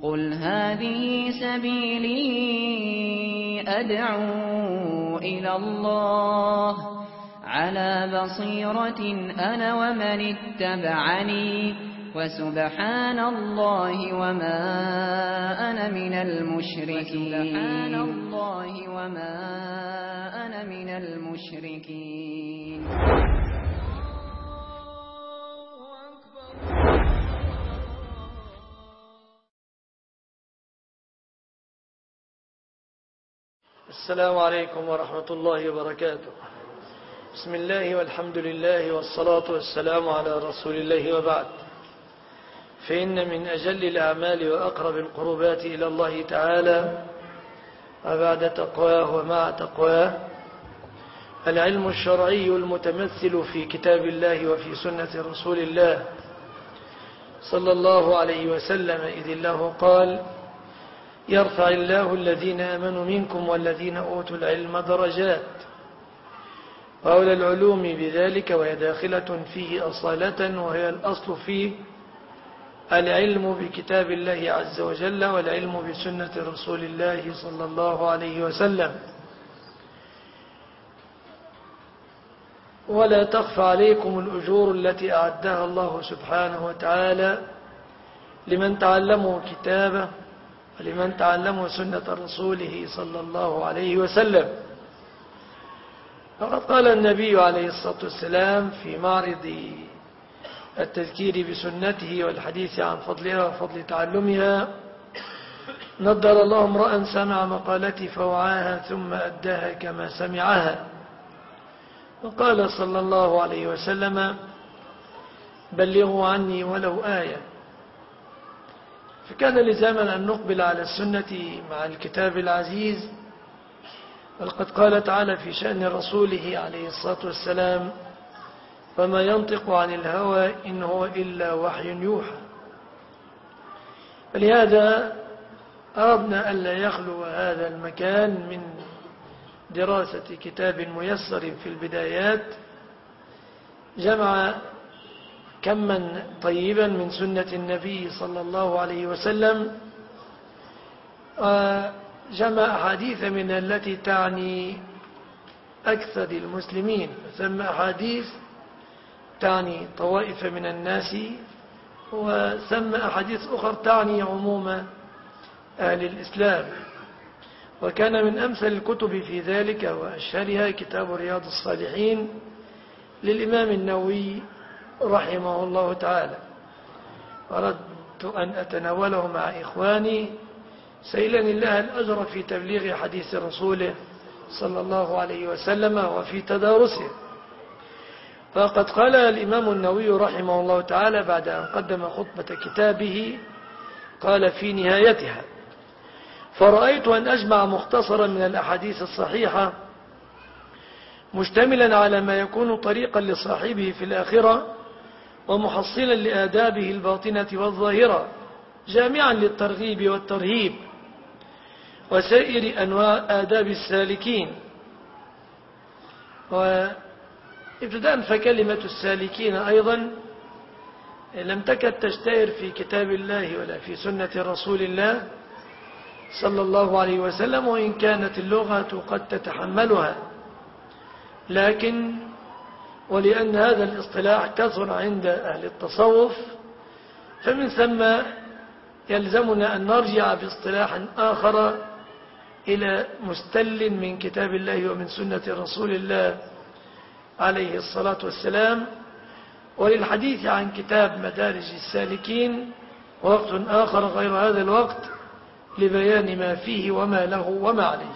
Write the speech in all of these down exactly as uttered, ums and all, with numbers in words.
قل هذه سبيلي أدعو إلى الله على بصيرة أنا ومن اتبعني وسبحان الله وما أنا من المشركين سبحان الله وما أنا من المشركين. السلام عليكم ورحمة الله وبركاته. بسم الله والحمد لله والصلاة والسلام على رسول الله، وبعد، فإن من أجل الأعمال وأقرب القربات إلى الله تعالى وبعد تقواه ومع تقواه العلم الشرعي المتمثل في كتاب الله وفي سنة رسول الله صلى الله عليه وسلم، إذ الله قال: يرفع الله الذين آمنوا منكم والذين أوتوا العلم درجات. وأولى العلوم بذلك وهي داخلة فيه أصالة، وهي الأصل فيه العلم بكتاب الله عز وجل والعلم بسنة رسول الله صلى الله عليه وسلم. ولا تخفى عليكم الأجور التي أعدها الله سبحانه وتعالى لمن تعلموا كتابه ولمن تعلموا سنة رسوله صلى الله عليه وسلم. وقد قال النبي عليه الصلاة والسلام في معرض التذكير بسنته والحديث عن فضلها وفضل تعلمها: نضر الله امرأ سمع مقالتي فوعاها ثم أداها كما سمعها. وقال صلى الله عليه وسلم: بلغوا عني ولو آية. فكان لزاما أن نقبل على السنة مع الكتاب العزيز. وقد قال تعالى في شأن رسوله عليه الصلاة والسلام: وما ينطق عن الهوى إن هو إلا وحي يوحى. فلهذا أردنا ألا يخلو هذا المكان من دراسة كتاب ميسر في البدايات جمع كما طيبا من سنة النبي صلى الله عليه وسلم، وجمع أحاديث من التي تعني أكثر المسلمين، ثم أحاديث تعني طوائف من الناس، وثم أحاديث أخرى تعني عموم أهل الإسلام. وكان من أمثل الكتب في ذلك وأشهرها كتاب رياض الصالحين للإمام النووي رحمه الله تعالى. أردت أن أتناوله مع إخواني سيلني الله الأجر في تبليغ حديث رسوله صلى الله عليه وسلم وفي تدارسه. فقد قال الإمام النووي رحمه الله تعالى بعد أن قدم خطبة كتابه، قال في نهايتها: فرأيت أن أجمع مختصرا من الأحاديث الصحيحة مشتملا على ما يكون طريقا لصاحبه في الآخرة ومحصلا لآدابه الباطنة والظاهرة، جامعا للترغيب والترهيب وسائر أنواع آداب السالكين. وابتداء فكلمة السالكين أيضا لم تكد تشتهر في كتاب الله ولا في سنة رسول الله صلى الله عليه وسلم، وإن كانت اللغة قد تتحملها، لكن ولأن هذا الاصطلاح كثر عند أهل التصوف فمن ثم يلزمنا أن نرجع باصطلاح آخر إلى مستل من كتاب الله ومن سنة رسول الله عليه الصلاة والسلام. وللحديث عن كتاب مدارج السالكين وقت آخر غير هذا الوقت لبيان ما فيه وما له وما عليه.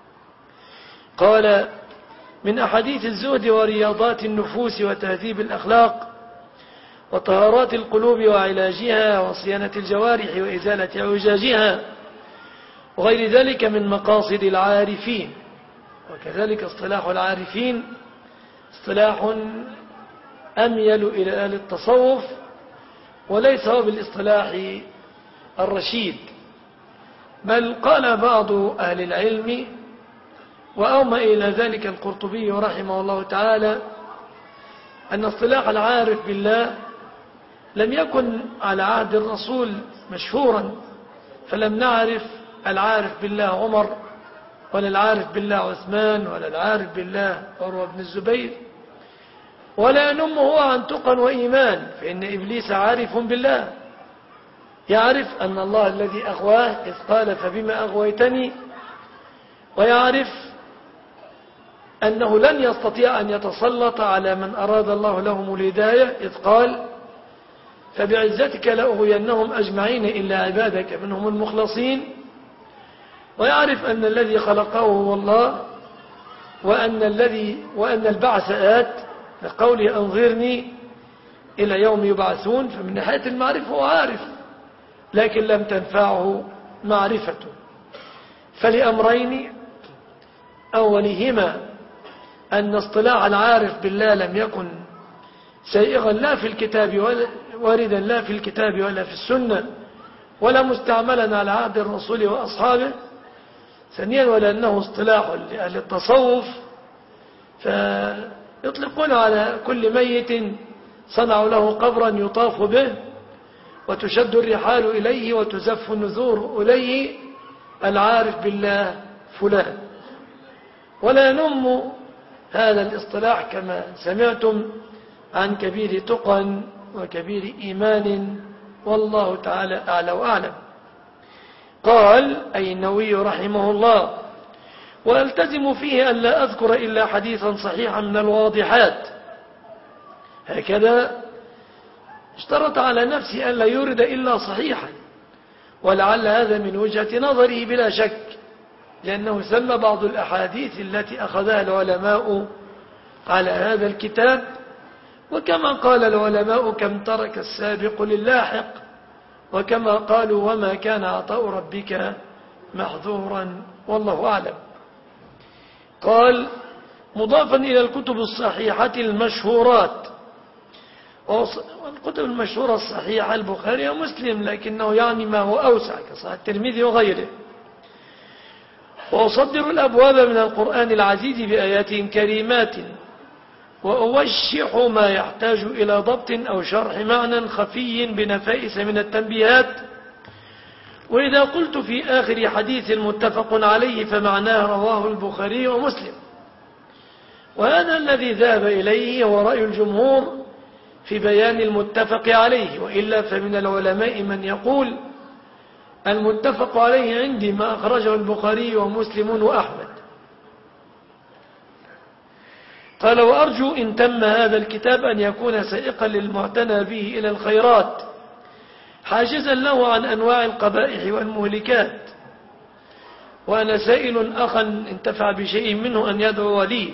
قال: من أحاديث الزهد ورياضات النفوس وتهذيب الأخلاق وطهارات القلوب وعلاجها وصيانة الجوارح وإزالة اعوجاجها وغير ذلك من مقاصد العارفين. وكذلك اصطلاح العارفين اصطلاح أميل إلى أهل التصوف، وليس هو بالاصطلاح الرشيد، بل قال بعض أهل العلم وأومى إلى ذلك القرطبي رحمه الله تعالى أن اصطلاح العارف بالله لم يكن على عهد الرسول مشهورا فلم نعرف العارف بالله عمر، ولا العارف بالله عثمان، ولا العارف بالله عروة بن الزبير، ولا ينمه عن تقى وإيمان، فإن إبليس عارف بالله، يعرف أن الله الذي أغواه إذ قال فبما أغويتني، ويعرف أنه لن يستطيع أن يتسلط على من أراد الله لهم الهداية إذ قال فبعزتك لأغوينهم أجمعين إلا عبادك منهم المخلصين، ويعرف أن الذي خلقه هو الله، وأن الذي وأن البعث آت لقوله أنظرني إلى يوم يبعثون، فمن ناحية المعرفة هو عارف، لكن لم تنفعه معرفته. فلأمرين، أولهما أن اصطلاح العارف بالله لم يكن سائغا لا في الكتاب ولا واردا لا في الكتاب ولا في السنة، ولا مستعملا على عهد الرسول وأصحابه. ثانيا، ولأنه اصطلاح لأهل التصوف، فيطلقون على كل ميت صنعوا له قبرا يطاف به وتشد الرحال إليه وتزف النذور إليه العارف بالله فلان. ولا ينم هذا الاصطلاح كما سمعتم عن كبير تقى وكبير إيمان، والله تعالى أعلى وأعلم. قال أي النووي رحمه الله: وألتزم فيه أن لا أذكر إلا حديثا صحيحا من الواضحات. هكذا اشترط على نفسه أن لا يورد إلا صحيحا، ولعل هذا من وجهة نظره بلا شك، لأنه سمى بعض الأحاديث التي أخذها العلماء على هذا الكتاب، وكما قال العلماء كم ترك السابق للاحق، وكما قالوا وما كان عطاء ربك محظورا، والله أعلم. قال مضافا إلى الكتب الصحيحة المشهورات، والكتب المشهورة الصحيحة البخاري ومسلم، لكنه يعني ما هو أوسع كصحيح الترمذي وغيره. وأصدر الأبواب من القرآن العزيز بآيات كريمات، وأوشح ما يحتاج إلى ضبط أو شرح معنى خفي بنفائس من التنبيهات. وإذا قلت في آخر حديث متفق عليه فمعناه رواه البخاري ومسلم، وهذا الذي ذهب إليه هو رأي الجمهور في بيان المتفق عليه، وإلا فمن العلماء من يقول المتفق عليه عندي ما أخرجه البخاري ومسلم وأحمد. قال وأرجو إن تم هذا الكتاب أن يكون سائقا للمعتنى به إلى الخيرات، حاجزا له عن أنواع القبائح والمهلكات. وأنا سائل أخا انتفع بشيء منه أن يدعو لي،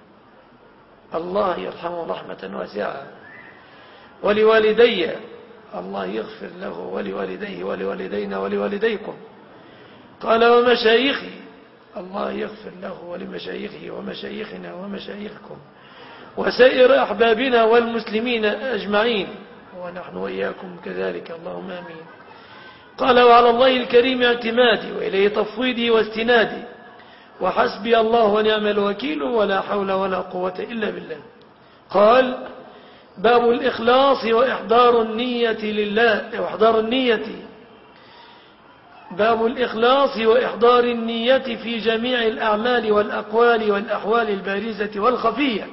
الله يرحمه رحمة واسعة، ولوالدي الله يغفر له ولوالديه ولوالدينا ولوالديكم. قال ومشايخي الله يغفر له ولمشايخه ومشايخنا ومشايخكم وسائر أحبابنا والمسلمين أجمعين، ونحن وإياكم كذلك اللهم آمين. قال وعلى الله الكريم اعتمادي وإليه تفويضي واستنادي، وحسبي الله ونعم الوكيل، ولا حول ولا قوة إلا بالله. قال باب الإخلاص وإحضار النية لله وإحضار النية باب الإخلاص وإحضار النية في جميع الأعمال والأقوال والأحوال البارزة والخفية.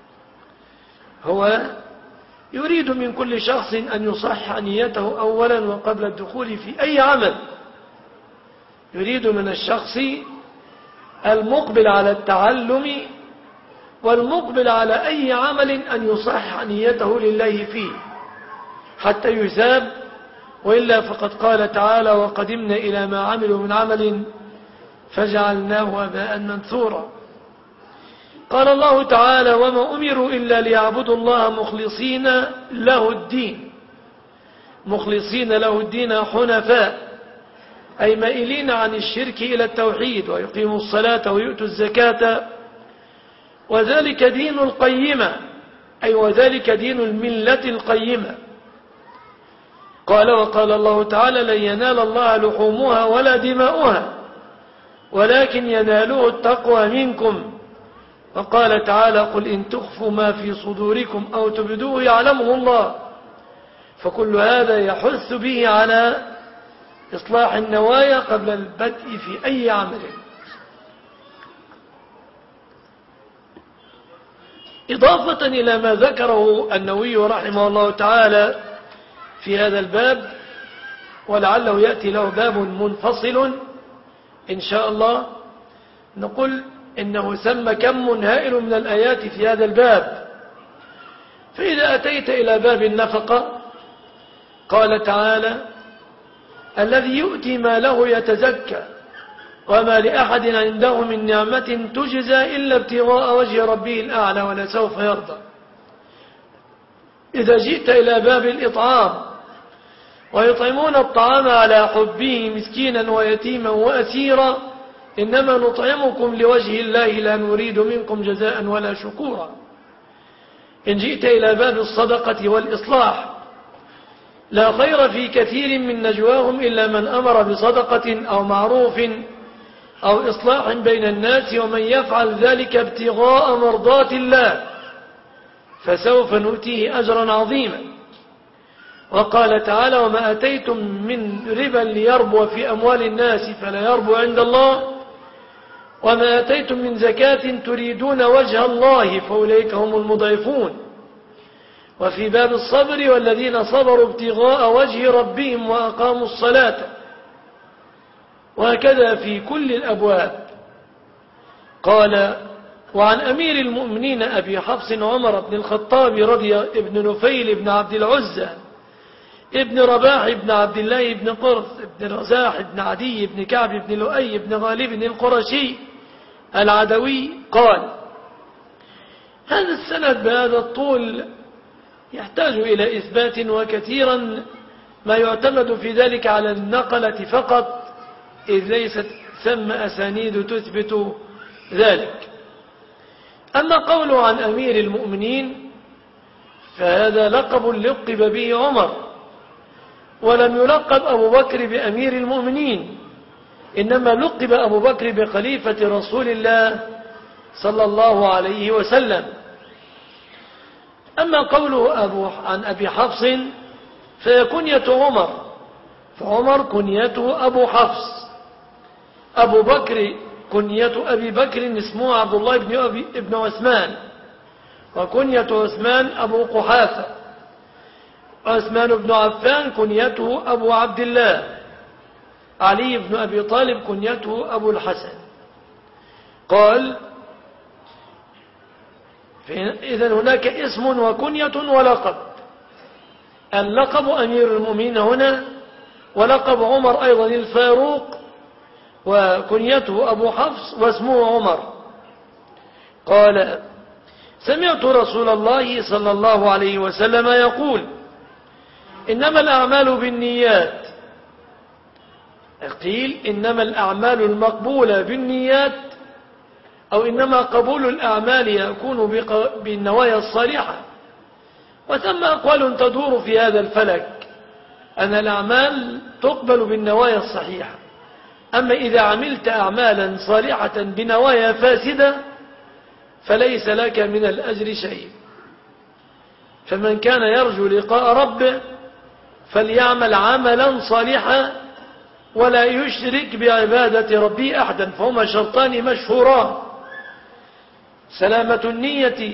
هو يريد من كل شخص أن يصحح نيته أولا وقبل الدخول في أي عمل. يريد من الشخص المقبل على التعلم والمقبل على أي عمل أن يصحح نيته لله فيه حتى يثاب، وإلا فقد قال تعالى وقدمنا إلى ما عملوا من عمل فجعلناه هباء منثورا. قال الله تعالى وما أمروا إلا ليعبدوا الله مخلصين له الدين مخلصين له الدين حنفاء، أي مائلين عن الشرك إلى التوحيد، ويقيموا الصلاة ويؤتوا الزكاة، وذلك دين القيمة، أي وذلك دين الملة القيمة. قال وقال الله تعالى لن ينال الله لحومها ولا دماؤها ولكن يناله التقوى منكم. وقال تعالى قل إن تخفوا ما في صدوركم أو تبدوه يعلمه الله. فكل هذا يحث به على إصلاح النوايا قبل البدء في أي عمل. إضافة إلى ما ذكره النووي رحمه الله تعالى في هذا الباب، ولعله يأتي له باب منفصل إن شاء الله، نقول إنه سمى كم هائل من الآيات في هذا الباب. فإذا أتيت إلى باب النفقة قال تعالى: الذي يؤتي ماله يتزكى وما لأحد عنده من نعمة تجزى إلا ابتغاء وجه ربه الأعلى ولسوف يرضى. إذا جئت إلى باب الإطعام: ويطعمون الطعام على حبه مسكينا ويتيما وأسيرا إنما نطعمكم لوجه الله لا نريد منكم جزاء ولا شكورا. إن جئت إلى باب الصدقة والإصلاح: لا خير في كثير من نجواهم إلا من أمر بصدقة أو معروف أو إصلاح بين الناس ومن يفعل ذلك ابتغاء مرضات الله فسوف نؤتيه أجرا عظيما. وقال تعالى: وما أتيتم من ربا ليربو في أموال الناس فلا يربو عند الله وما أتيتم من زكاة تريدون وجه الله فأولئك هم المضعفون. وفي باب الصبر: والذين صبروا ابتغاء وجه ربهم وأقاموا الصلاة. وهكذا في كل الأبواب. قال: وعن أمير المؤمنين أبي حفص عمر بن الخطاب رضي ابن نفيل بن عبد العزى ابن رباح بن عبد الله بن قرث بن رزاح بن عدي بن كعب بن لؤي بن غالب القرشي العدوي قال: هذا السند بهذا الطول يحتاج إلى إثبات، وكثيرا ما يعتمد في ذلك على النقلة فقط، إذ ليست ثم أسانيد تثبت ذلك. أما قوله عن أمير المؤمنين فهذا لقب لقب به عمر، ولم يلقب أبو بكر بأمير المؤمنين، إنما لقب أبو بكر بخليفة رسول الله صلى الله عليه وسلم. أما قوله أبو عن أبي حفص فهي كنية عمر، فعمر كنيته أبو حفص. أبو بكر كنية أبي بكر اسمه عبد الله بن, أبي ابن عثمان، وكنية عثمان أبو قحافة. عثمان بن عفان كنيته أبو عبد الله. علي بن أبي طالب كنيته أبو الحسن. قال: إذن هناك اسم وكنية ولقب. اللقب أمير المؤمنين هنا، ولقب عمر أيضا الفاروق، وكنيته أبو حفص واسمه عمر. قال: سمعت رسول الله صلى الله عليه وسلم يقول: إنما الأعمال بالنيات. قيل: إنما الأعمال المقبولة بالنيات، أو إنما قبول الأعمال يكون بالنوايا الصالحة. وثم أقوال تدور في هذا الفلك أن الأعمال تقبل بالنوايا الصحيحة، أما إذا عملت أعمالا صالحة بنوايا فاسدة فليس لك من الأجر شيء. فمن كان يرجو لقاء ربه فليعمل عملا صالحا ولا يشرك بعبادة ربه أحدا، فهما شرطان مشهوران: سلامة النية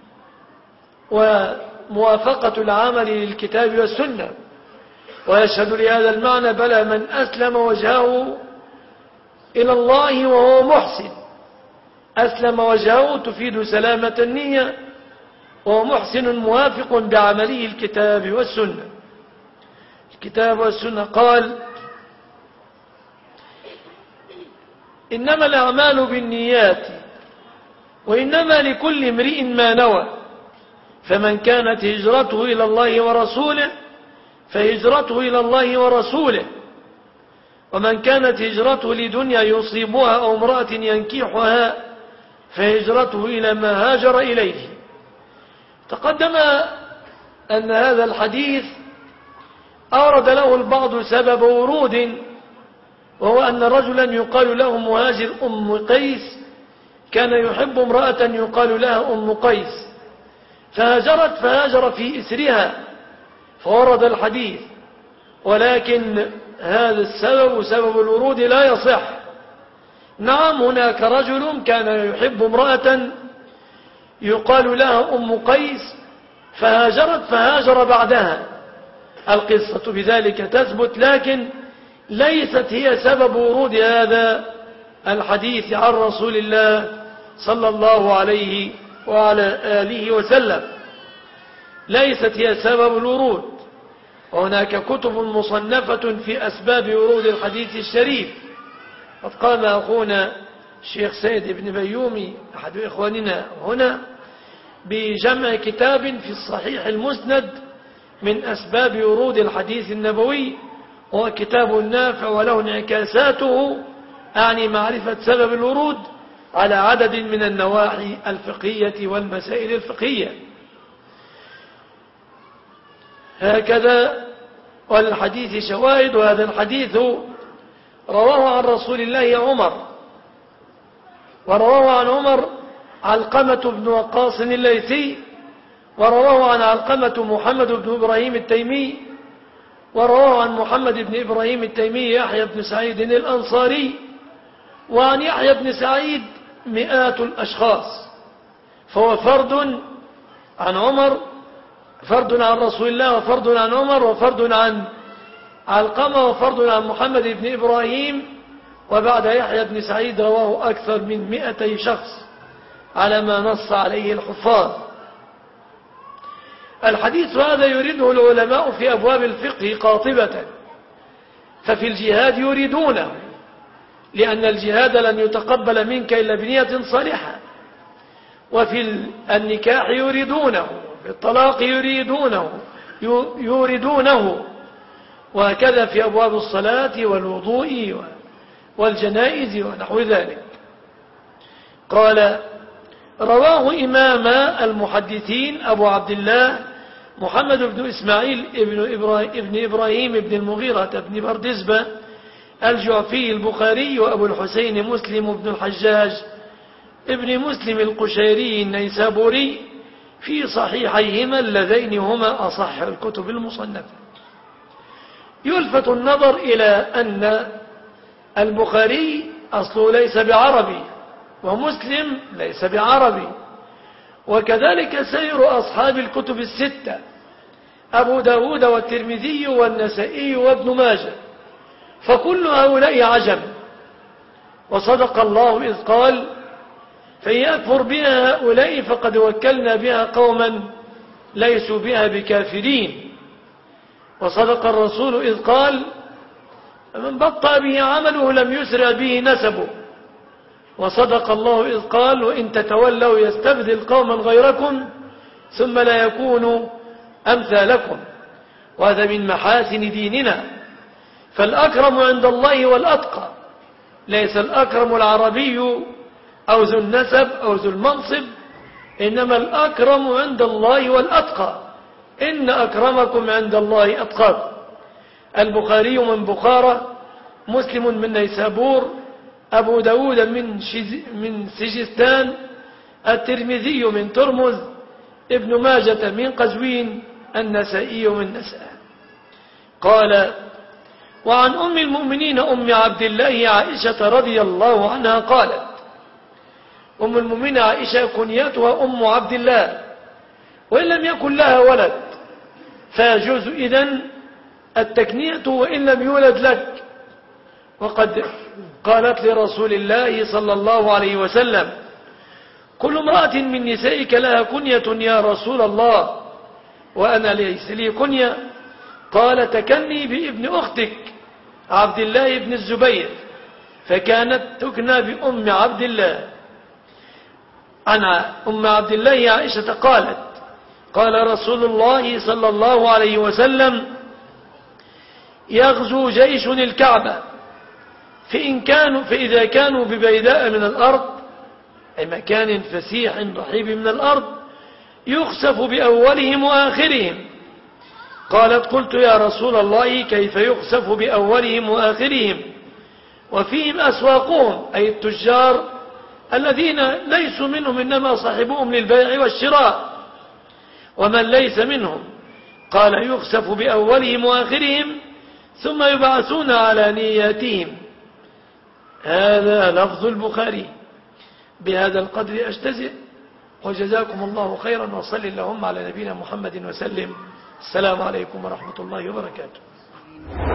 وموافقة العمل للكتاب والسنة. ويشهد لهذا المعنى بلى من أسلم وجهه إلى الله وهو محسن. أسلم وجهه تفيد سلامة النية، وهو محسن موافق بعمله الكتاب والسنة. الكتاب والسنة. قال: إنما الأعمال بالنيات وإنما لكل امرئ ما نوى، فمن كانت هجرته إلى الله ورسوله فهجرته إلى الله ورسوله، ومن كانت هجرته لدنيا يصيبها أو امرأة ينكحها فهجرته إلى ما هاجر إليه. تقدم أن هذا الحديث أورد له البعض سبب ورود، وهو أن رجلا يقال له مهاجر أم قيس كان يحب امرأة يقال لها أم قيس، فهاجرت فهاجر في إسرها، فورد الحديث. ولكن هذا السبب سبب الورود لا يصح. نعم هناك رجل كان يحب امرأة يقال لها أم قيس فهاجرت فهاجر بعدها، القصة بذلك تثبت، لكن ليست هي سبب ورود هذا الحديث عن رسول الله صلى الله عليه وعلى آله وسلم، ليست هي سبب الورود. وهناك كتب مصنفة في أسباب ورود الحديث الشريف، قد قام أخونا الشيخ سيد بن بيومي أحد إخواننا هنا بجمع كتاب في الصحيح المسند من أسباب ورود الحديث النبوي، هو كتاب نافع وله انعكاساته، أعني معرفة سبب الورود على عدد من النواحي الفقهية والمسائل الفقهية. هكذا والحديث شواهد، وهذا الحديث رواه عن رسول الله عمر، ورواه عن عمر علقمة بن وقاص الليثي، ورواه عن علقمة محمد بن إبراهيم التيمي، ورواه عن محمد بن إبراهيم التيمي يحيى بن سعيد الأنصاري، وعن يحيى بن سعيد مئات الأشخاص، فهو فرد عن عمر، فرد عن رسول الله، وفرد عن عمر، وفرد عن علقمة، وفرد عن محمد بن إبراهيم، وبعد يحيى بن سعيد رواه أكثر من مئتي شخص على ما نص عليه الحفاظ. الحديث هذا يريده العلماء في أبواب الفقه قاطبة، ففي الجهاد يريدونه، لأن الجهاد لن يتقبل منك إلا بنية صالحة، وفي النكاح يريدونه، في الطلاق يريدونه يريدونه وهكذا في أبواب الصلاة والوضوء والجنائز ونحو ذلك. قال: رواه إمام المحدثين أبو عبد الله محمد بن إسماعيل ابن إبراهيم, ابن إبراهيم ابن المغيرة ابن بردزبة الجعفي البخاري، وأبو الحسين مسلم بن الحجاج ابن مسلم القشيري النيسابوري في صحيحيهما اللذين هما أصح الكتب المصنفة. يلفت النظر إلى أن البخاري أصله ليس بعربي، ومسلم ليس بعربي، وكذلك سير أصحاب الكتب الستة أبو داود والترمذي والنسائي وابن ماجه، فكل هؤلاء عجم. وصدق الله إذ قال: فإن يكفر بها هؤلاء فقد وكلنا بها قوما ليسوا بها بكافرين. وصدق الرسول إذ قال: من بطأ به عمله لم يسرع به نسبه. وصدق الله إذ قال: وإن تتولوا يستبدل قوما غيركم ثم لا يكونوا أمثالكم. وهذا من محاسن ديننا، فالأكرم عند الله والأتقى، ليس الأكرم العربي أو ذو النسب أو ذو المنصب، إنما الأكرم عند الله والأتقى، إن أكرمكم عند الله أتقاكم. البخاري من بخارى، مسلم من نيسابور، أبو داود من, من سجستان، الترمذي من ترمذ، ابن ماجة من قزوين، النسائي من نساء. قال: وعن أم المؤمنين أم عبد الله عائشة رضي الله عنها قالت: أم المؤمنين عائشة كنيتها أم عبد الله، وإن لم يكن لها ولد فيجوز إذن التكنية وإن لم يولد لك. وقد قالت لرسول الله صلى الله عليه وسلم: كل امرأة من نسائك لها كنية يا رسول الله، وأنا ليس لي كنية. قال: تكني بابن أختك عبد الله بن الزبير، فكانت تكنى بأم عبد الله. عن أم عبد الله عائشة قالت: قال رسول الله صلى الله عليه وسلم: يغزو جيش الكعبة، فإن كانوا فإذا كانوا ببيداء من الأرض، أي مكان فسيح رحيب من الأرض، يخسف بأولهم وآخرهم. قالت: قلت يا رسول الله كيف يخسف بأولهم وآخرهم؟ وفيهم أسواقهم، أي التجار الذين ليسوا منهم إنما صاحبهم للبيع والشراء، ومن ليس منهم. قال: يخسف بأولهم وآخرهم ثم يبعثون على نياتهم. هذا لفظ البخاري. بهذا القدر أجتزئ، وجزاكم الله خيرا، وصل اللهم على نبينا محمد وسلم. السلام عليكم ورحمة الله وبركاته.